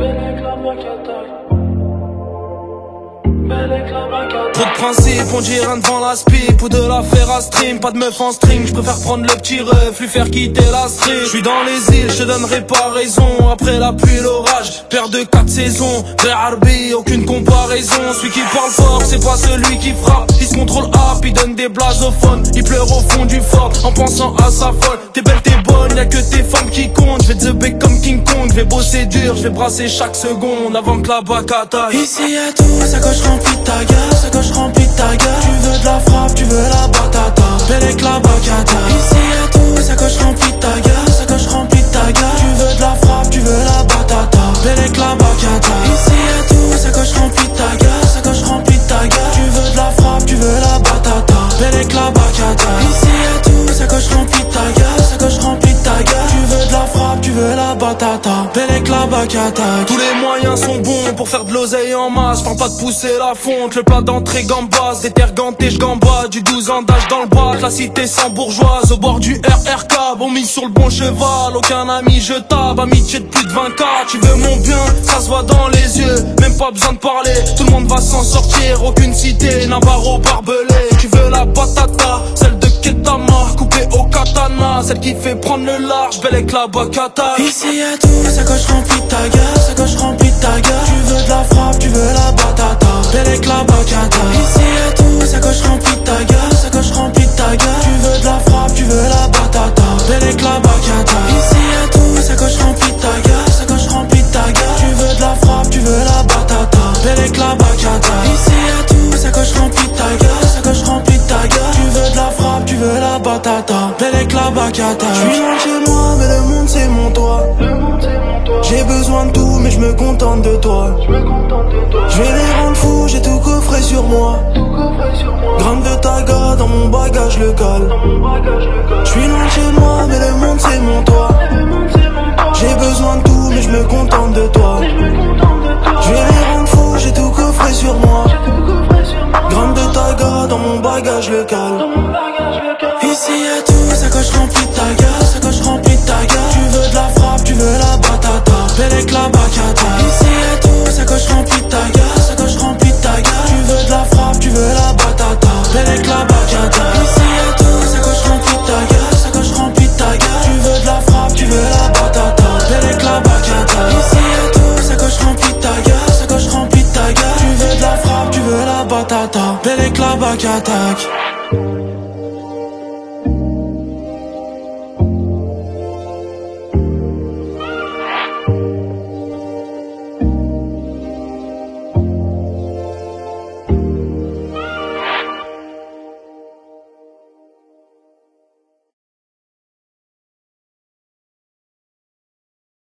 Trop de principes, on dit rien devant la spip ou de la faire à stream. Pas de meuf en string, j'préfère prendre le petit ref, lui faire quitter la street. J'suis dans les îles, j'te donnerai pas raison. Après la pluie, l'orage, père de 4 saisons. Frère Arbi, aucune comparaison. Celui qui parle fort, c'est pas celui qui frappe. Il se contrôle up, il donne des blasophones. Il pleure au fond du fort en pensant à sa folle. T'es belle, t'es bonne, y'a que tes femmes qui comptent. J'vais te bec comme King Kong, j'vais bosser dur, j'vais brasser chaque seconde avant que la bac attaque. Ici y'a tout, sacoche remplie de ta gueule, sacoche remplie de ta gueule. Tu veux de la frappe, tu veux la batata, Bellec la bacata. Ici y'a tout, sacoche remplie de ta gueule, sacoche remplie de ta gueule. Tu veux de la frappe, tu veux la batata, Bellec la bacata. Ici y'a tout, sacoche remplie de ta gueule, sacoche remplie de ta gueule. Tu veux de la frappe, tu veux la batata, Bellec la bacata. Ici y'a tout, sacoche remplie de ta gueule, sacoche remplie de ta gueule. Tu veux de la frappe, tu veux la batata, Bellec la bacata. Tous les moyens sont bons pour faire de l'oseille en masse. Prends pas de pousser la fonte, le plat d'entrée gambas. Déterganté, j'gambade, du 12 ans d'âge dans le bras. La cité sans bourgeoise, au bord du RRK. Bon mis sur le bon cheval, aucun ami jetable. Amitié de plus de 20K, tu veux mon bien, ça se voit dans les yeux. Même pas besoin de parler, tout le monde va s'en sortir. Aucune cité, Navarro barbelé. Tu veux la batata, celle de Ketama, coupée au katana. Celle qui fait prendre le large, Bellec la bacata. Ici y'a tout, sacoche remplie de ta gueule, sacoche remplie de ta gueule. Tu veux de la frappe, tu veux la batata, Bellec la bacata. Ici y'a tout, sacoche remplie de ta gueule, sacoche remplie de ta gueule. Tu veux de la frappe, tu veux la batata, Bellec la bacata. Ici y'a tout, sacoche remplie de ta gueule, sacoche remplie de ta gueule. Tu veux de la frappe, tu veux la batata, Bellec la bacata. Ici y'a tout, sacoche remplie de ta gueule, sacoche remplie de ta gueule. Tu veux de la frappe, tu veux la batata, Bellec la bacata. J'suis loin de chez moi, mais le monde c'est mon toit. J'ai besoin de tout, mais je me contente de toi. Je vais les rendre fous, j'ai tout coffré sur moi. Gramme de taga dans mon bagage local. Je suis loin de chez moi, mais le monde c'est mon toit. J'ai besoin de tout, mais je me contente de toi. Je vais les rendre fous, j'ai tout coffré sur moi. Gramme de taga dans mon bagage local. Ici y'a tout, sacoche remplie de ta gueule, sacoche remplie de ta gueule. Tu veux de la frappe, tu veux la batata, Bellec la bacata. Ici y'a tout, sacoche remplie de ta gueule, sacoche remplie de ta gueule. Tu veux de la frappe, tu veux la batata, Bellec la bacata. Ici y'a tout, sacoche remplie de ta gueule, sacoche remplie de ta gueule. Tu veux de la frappe, tu veux la batata, Bellec la bacata. Ici y'a tout, sacoche remplie de ta gueule, sacoche remplie de ta gueule. Tu veux de la frappe, tu veux la batata, Bellec la bacata.